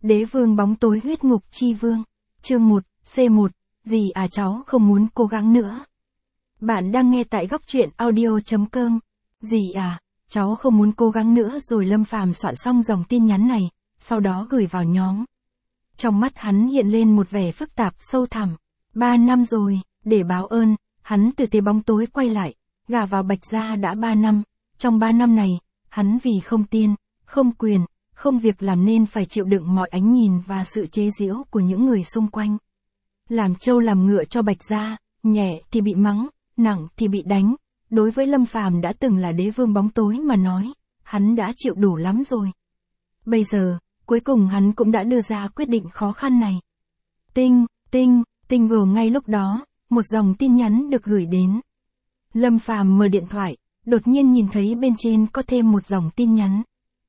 Đế vương bóng tối huyết ngục chi vương. Chương 1, C1, gì à cháu không muốn cố gắng nữa. Bạn đang nghe tại góc truyện audio.com. Gì à, cháu không muốn cố gắng nữa rồi Lâm Phàm soạn xong dòng tin nhắn này, sau đó gửi vào nhóm. Trong mắt hắn hiện lên một vẻ phức tạp sâu thẳm. 3 năm rồi, để báo ơn, hắn từ thế bóng tối quay lại, gả vào Bạch Gia đã 3 năm. Trong 3 năm này, hắn vì không tiền, không quyền, không việc làm nên phải chịu đựng mọi ánh nhìn và sự chế giễu của những người xung quanh. Làm trâu làm ngựa cho Bạch Gia, nhẹ thì bị mắng, nặng thì bị đánh. Đối với Lâm Phàm đã từng là đế vương bóng tối mà nói, hắn đã chịu đủ lắm rồi. Bây giờ, cuối cùng hắn cũng đã đưa ra quyết định khó khăn này. Tinh vừa ngay lúc đó, một dòng tin nhắn được gửi đến. Lâm Phàm mở điện thoại, đột nhiên nhìn thấy bên trên có thêm một dòng tin nhắn.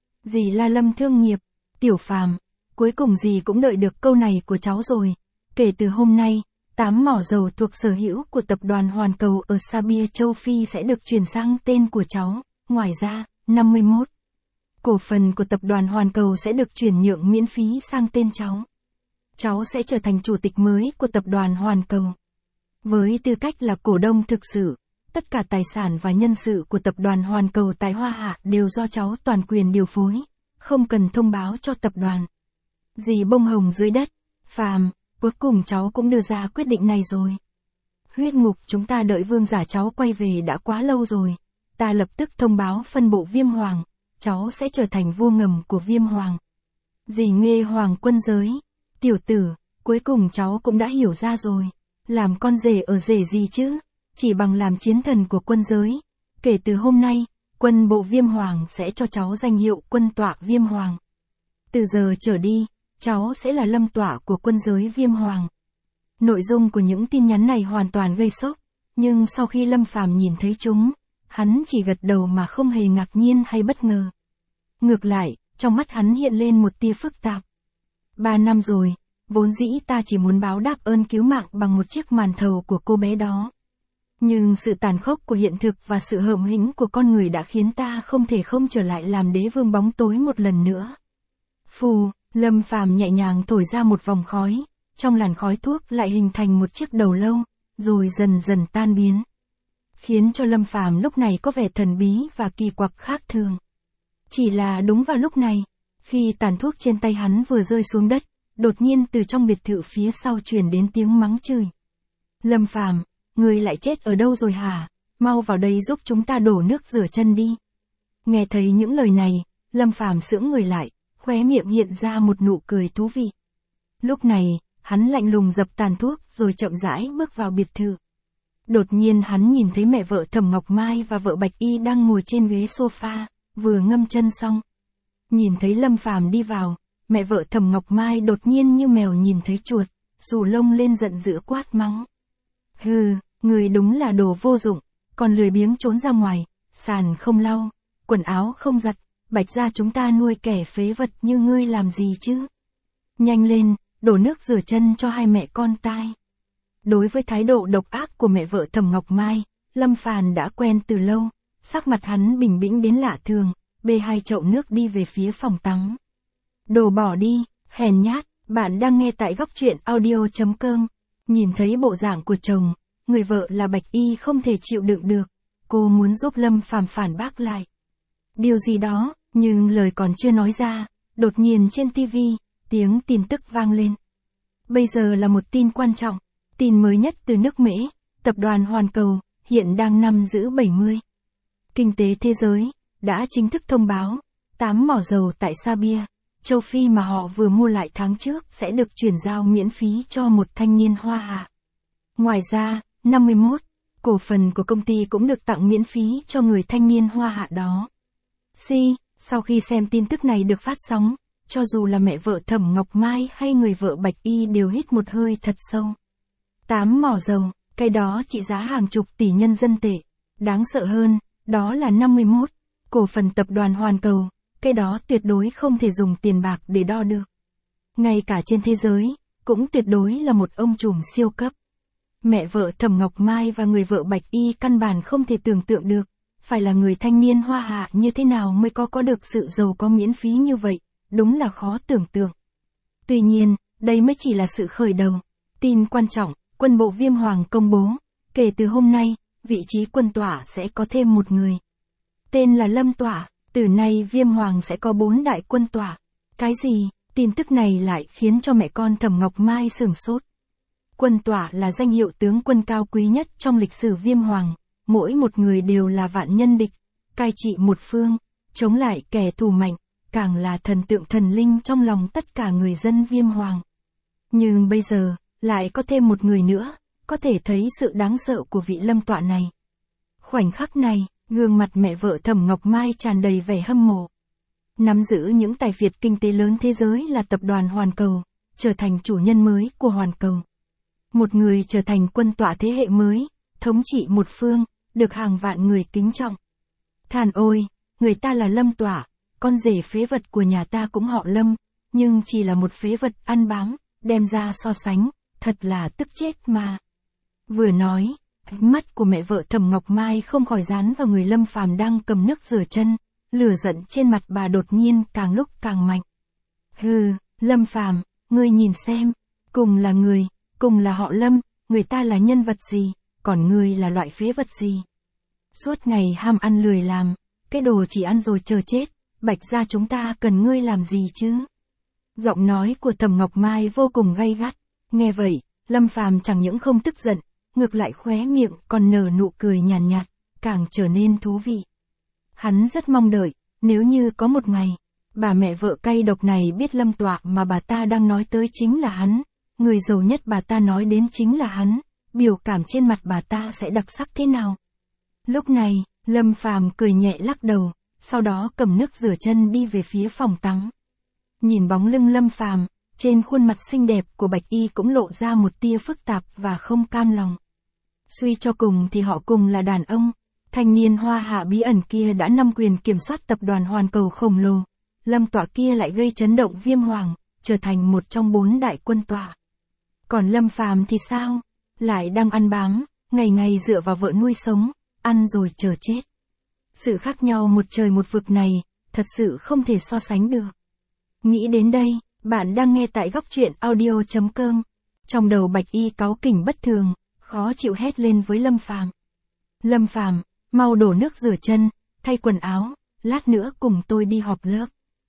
Dì La Lâm thương nghiệp, Tiểu Phàm, cuối cùng dì cũng đợi được câu này của cháu rồi. Kể từ hôm nay, 8 mỏ dầu thuộc sở hữu của tập đoàn Hoàn Cầu ở Sabia châu Phi sẽ được chuyển sang tên của cháu. Ngoài ra, 51 cổ phần của tập đoàn Hoàn Cầu sẽ được chuyển nhượng miễn phí sang tên cháu. Cháu sẽ trở thành chủ tịch mới của tập đoàn Hoàn Cầu. Với tư cách là cổ đông thực sự, tất cả tài sản và nhân sự của tập đoàn Hoàn Cầu tại Hoa Hạ đều do cháu toàn quyền điều phối, không cần thông báo cho tập đoàn. Dì bông hồng dưới đất, Phàm, cuối cùng cháu cũng đưa ra quyết định này rồi. Huyết ngục chúng ta đợi vương giả cháu quay về đã quá lâu rồi, ta lập tức thông báo phân bộ Viêm Hoàng, cháu sẽ trở thành vua ngầm của Viêm Hoàng. Dì Nghê Hoàng quân giới, tiểu tử, cuối cùng cháu cũng đã hiểu ra rồi, làm con rể ở rể gì chứ? Chỉ bằng làm chiến thần của quân giới. Kể từ hôm nay, quân bộ Viêm Hoàng sẽ cho cháu danh hiệu quân tọa Viêm Hoàng. Từ giờ trở đi, cháu sẽ là lâm tọa của quân giới Viêm Hoàng. Nội dung của những tin nhắn này hoàn toàn gây sốc, nhưng sau khi Lâm Phàm nhìn thấy chúng, hắn chỉ gật đầu mà không hề ngạc nhiên hay bất ngờ. Ngược lại, trong mắt hắn hiện lên một tia phức tạp. 3 năm rồi, vốn dĩ ta chỉ muốn báo đáp ơn cứu mạng bằng một chiếc màn thầu của cô bé đó. Nhưng sự tàn khốc của hiện thực và sự hợm hĩnh của con người đã khiến ta không thể không trở lại làm đế vương bóng tối một lần nữa. Phù, Lâm Phàm nhẹ nhàng thổi ra một vòng khói, trong làn khói thuốc lại hình thành một chiếc đầu lâu, rồi dần dần tan biến. Khiến cho Lâm Phàm lúc này có vẻ thần bí và kỳ quặc khác thường. Chỉ là đúng vào lúc này, khi tàn thuốc trên tay hắn vừa rơi xuống đất, đột nhiên từ trong biệt thự phía sau truyền đến tiếng mắng chửi. Lâm Phàm, ngươi lại chết ở đâu rồi hả? Mau vào đây giúp chúng ta đổ nước rửa chân đi. Nghe thấy những lời này, Lâm Phàm sững người lại, khóe miệng hiện ra một nụ cười thú vị. Lúc này, hắn lạnh lùng dập tàn thuốc rồi chậm rãi bước vào biệt thự. Đột nhiên hắn nhìn thấy mẹ vợ Thẩm Ngọc Mai và vợ Bạch Y đang ngồi trên ghế sofa, vừa ngâm chân xong. Nhìn thấy Lâm Phàm đi vào, mẹ vợ Thẩm Ngọc Mai đột nhiên như mèo nhìn thấy chuột, xù lông lên giận dữ quát mắng. Hừ, người đúng là đồ vô dụng, còn lười biếng trốn ra ngoài, sàn không lau, quần áo không giặt, Bạch Gia chúng ta nuôi kẻ phế vật như ngươi làm gì chứ? Nhanh lên, đổ nước rửa chân cho hai mẹ con tai. Đối với thái độ độc ác của mẹ vợ Thẩm Ngọc Mai, Lâm Phàm đã quen từ lâu, sắc mặt hắn bình tĩnh đến lạ thường, bê 2 chậu nước đi về phía phòng tắm. Đồ bỏ đi, hèn nhát, bạn đang nghe tại góc truyện audio.com. Nhìn thấy bộ dạng của chồng, người vợ là Bạch Y không thể chịu đựng được, cô muốn giúp Lâm Phàm phản bác lại điều gì đó, nhưng lời còn chưa nói ra, đột nhiên trên TV, tiếng tin tức vang lên. Bây giờ là một tin quan trọng, tin mới nhất từ nước Mỹ, tập đoàn Hoàn Cầu, hiện đang nắm giữ 70. Kinh tế thế giới, đã chính thức thông báo, 8 mỏ dầu tại Sabia, châu Phi mà họ vừa mua lại tháng trước sẽ được chuyển giao miễn phí cho một thanh niên Hoa Hạ. Ngoài ra, 51 cổ phần của công ty cũng được tặng miễn phí cho người thanh niên Hoa Hạ đó. Sau khi xem tin tức này được phát sóng, cho dù là mẹ vợ Thẩm Ngọc Mai hay người vợ Bạch Y đều hít một hơi thật sâu. 8 mỏ dầu, cái đó trị giá hàng chục tỷ nhân dân tệ. Đáng sợ hơn, đó là 51 cổ phần tập đoàn Hoàn Cầu, cái đó tuyệt đối không thể dùng tiền bạc để đo được. Ngay cả trên thế giới, cũng tuyệt đối là một ông trùm siêu cấp. Mẹ vợ Thẩm Ngọc Mai và người vợ Bạch Y căn bản không thể tưởng tượng được, phải là người thanh niên Hoa Hạ như thế nào mới có được sự giàu có miễn phí như vậy, đúng là khó tưởng tượng. Tuy nhiên, đây mới chỉ là sự khởi đầu. Tin quan trọng, quân bộ Viêm Hoàng công bố, kể từ hôm nay, vị trí quân tỏa sẽ có thêm một người. Tên là Lâm Tỏa, từ nay Viêm Hoàng sẽ có 4 đại quân tỏa. Cái gì? Tin tức này lại khiến cho mẹ con Thẩm Ngọc Mai sửng sốt. Quân tỏa là danh hiệu tướng quân cao quý nhất trong lịch sử Viêm Hoàng, mỗi một người đều là vạn nhân địch, cai trị một phương, chống lại kẻ thù mạnh, càng là thần tượng thần linh trong lòng tất cả người dân Viêm Hoàng. Nhưng bây giờ, lại có thêm một người nữa, có thể thấy sự đáng sợ của vị Lâm Tọa này. Khoảnh khắc này, gương mặt mẹ vợ Thẩm Ngọc Mai tràn đầy vẻ hâm mộ. Nắm giữ những tài phiệt kinh tế lớn thế giới là tập đoàn Hoàn Cầu, trở thành chủ nhân mới của Hoàn Cầu. Một người trở thành quân tọa thế hệ mới, thống trị một phương, được hàng vạn người kính trọng. Than ôi, người ta là Lâm Tọa, con rể phế vật của nhà ta cũng họ Lâm, nhưng chỉ là một phế vật ăn bám, đem ra so sánh, thật là tức chết mà. Vừa nói, ánh mắt của mẹ vợ Thẩm Ngọc Mai không khỏi dán vào người Lâm Phàm đang cầm nước rửa chân, lửa giận trên mặt bà đột nhiên càng lúc càng mạnh. Hừ, Lâm Phàm, ngươi nhìn xem, cùng là người, cùng là họ Lâm, người ta là nhân vật gì, còn ngươi là loại phế vật gì? Suốt ngày ham ăn lười làm, cái đồ chỉ ăn rồi chờ chết, Bạch gia chúng ta cần ngươi làm gì chứ? Giọng nói của Thẩm Ngọc Mai vô cùng gay gắt, nghe vậy, Lâm Phàm chẳng những không tức giận, ngược lại khóe miệng còn nở nụ cười nhàn nhạt, càng trở nên thú vị. Hắn rất mong đợi, nếu như có một ngày, bà mẹ vợ cay độc này biết Lâm Tọa mà bà ta đang nói tới chính là hắn, người giàu nhất bà ta nói đến chính là hắn, biểu cảm trên mặt bà ta sẽ đặc sắc thế nào. Lúc này, Lâm Phàm cười nhẹ lắc đầu, sau đó cầm nước rửa chân đi về phía phòng tắm. Nhìn bóng lưng Lâm Phàm, trên khuôn mặt xinh đẹp của Bạch Y cũng lộ ra một tia phức tạp và không cam lòng. Suy cho cùng thì họ cùng là đàn ông, thanh niên hoa hạ bí ẩn kia đã nắm quyền kiểm soát tập đoàn Hoàn Cầu khổng lồ, Lâm Tọa kia lại gây chấn động Viêm Hoàng, trở thành một trong 4 đại quân tọa. Còn Lâm Phàm thì sao? Lại đang ăn bám, ngày ngày dựa vào vợ nuôi sống, ăn rồi chờ chết. Sự khác nhau một trời một vực này, thật sự không thể so sánh được. Nghĩ đến đây, bạn đang nghe tại Góc Truyện Audio.com. Trong đầu Bạch Y cáu kỉnh bất thường, khó chịu hét lên với Lâm Phàm. Lâm Phàm, mau đổ nước rửa chân, thay quần áo, lát nữa cùng tôi đi họp lớp.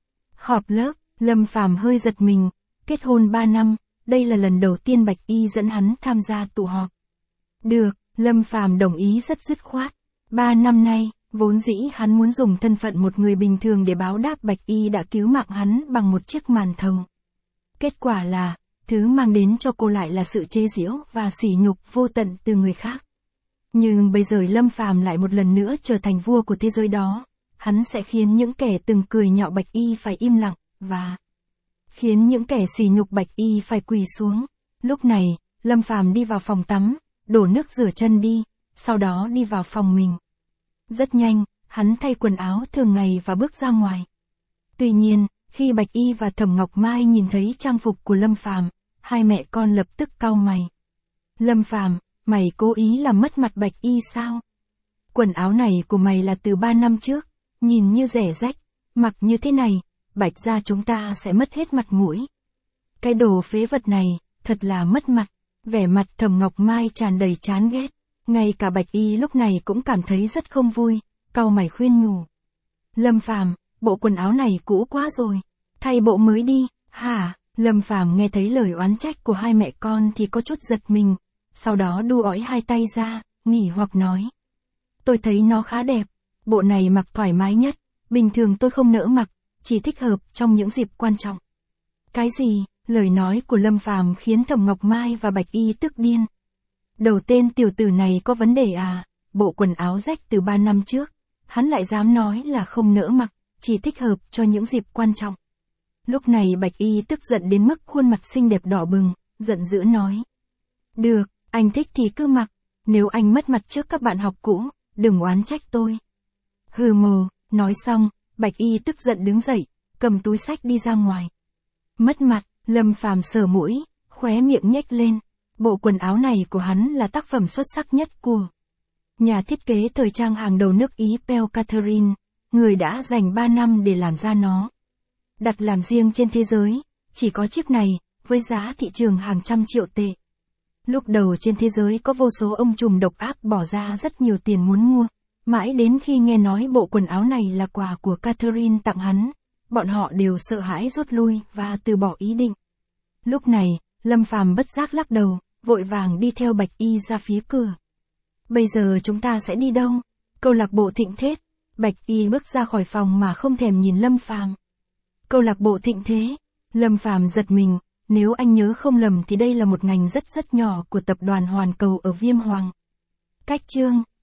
Họp lớp, Lâm Phàm hơi giật mình, kết hôn 3 năm, đây là lần đầu tiên Bạch Y dẫn hắn tham gia tụ họp. Được, Lâm Phàm đồng ý rất dứt khoát. 3 năm nay, vốn dĩ hắn muốn dùng thân phận một người bình thường để báo đáp Bạch Y đã cứu mạng hắn bằng một chiếc màn thầu. Kết quả là, thứ mang đến cho cô lại là sự chế giễu và sỉ nhục vô tận từ người khác. Nhưng bây giờ Lâm Phàm lại một lần nữa trở thành vua của thế giới đó, hắn sẽ khiến những kẻ từng cười nhạo Bạch Y phải im lặng, và khiến những kẻ sỉ nhục Bạch Y phải quỳ xuống. Lúc này, Lâm Phàm đi vào phòng tắm, đổ nước rửa chân đi, sau đó đi vào phòng mình. Rất nhanh, hắn thay quần áo thường ngày và bước ra ngoài. Tuy nhiên, khi Bạch Y và Thẩm Ngọc Mai nhìn thấy trang phục của Lâm Phàm, hai mẹ con lập tức cau mày. Lâm Phàm, mày cố ý làm mất mặt Bạch Y sao? Quần áo này của mày là từ 3 năm trước, nhìn như rẻ rách, mặc như thế này, Bạch gia chúng ta sẽ mất hết mặt mũi. Cái đồ phế vật này, thật là mất mặt. Vẻ mặt Thẩm Ngọc Mai tràn đầy chán ghét, ngay cả Bạch Y lúc này cũng cảm thấy rất không vui, cau mày khuyên nhủ. Lâm Phàm, bộ quần áo này cũ quá rồi, thay bộ mới đi. Hả? Lâm Phàm nghe thấy lời oán trách của hai mẹ con thì có chút giật mình, sau đó đu ói hai tay ra, nghỉ hoặc nói. Tôi thấy nó khá đẹp, bộ này mặc thoải mái nhất, bình thường tôi không nỡ mặc, chỉ thích hợp trong những dịp quan trọng. Cái gì? Lời nói của Lâm Phàm khiến Thẩm Ngọc Mai và Bạch Y tức điên. Đầu tên tiểu tử này có vấn đề à? Bộ quần áo rách từ 3 năm trước, hắn lại dám nói là không nỡ mặc, chỉ thích hợp cho những dịp quan trọng. Lúc này Bạch Y tức giận đến mức khuôn mặt xinh đẹp đỏ bừng, giận dữ nói. Được, anh thích thì cứ mặc, nếu anh mất mặt trước các bạn học cũ, đừng oán trách tôi. Hừ mồ, nói xong, Bạch Y tức giận đứng dậy, cầm túi xách đi ra ngoài. Mất mặt, Lâm Phàm sờ mũi, khóe miệng nhếch lên. Bộ quần áo này của hắn là tác phẩm xuất sắc nhất của nhà thiết kế thời trang hàng đầu nước Ý Pearl Catherine, người đã dành 3 năm để làm ra nó. Đặt làm riêng trên thế giới, chỉ có chiếc này, với giá thị trường hàng trăm triệu tệ. Lúc đầu trên thế giới có vô số ông trùm độc ác bỏ ra rất nhiều tiền muốn mua, mãi đến khi nghe nói bộ quần áo này là quà của Catherine tặng hắn, bọn họ đều sợ hãi rút lui và từ bỏ ý định. Lúc này, Lâm Phàm bất giác lắc đầu, vội vàng đi theo Bạch Y ra phía cửa. Bây giờ chúng ta sẽ đi đâu? Câu lạc bộ Thịnh Thế. Bạch Y bước ra khỏi phòng mà không thèm nhìn Lâm Phàm. Câu lạc bộ Thịnh Thế. Lâm Phàm giật mình, nếu anh nhớ không lầm thì đây là một ngành rất nhỏ của tập đoàn Hoàn Cầu ở Viêm Hoàng. Cách chương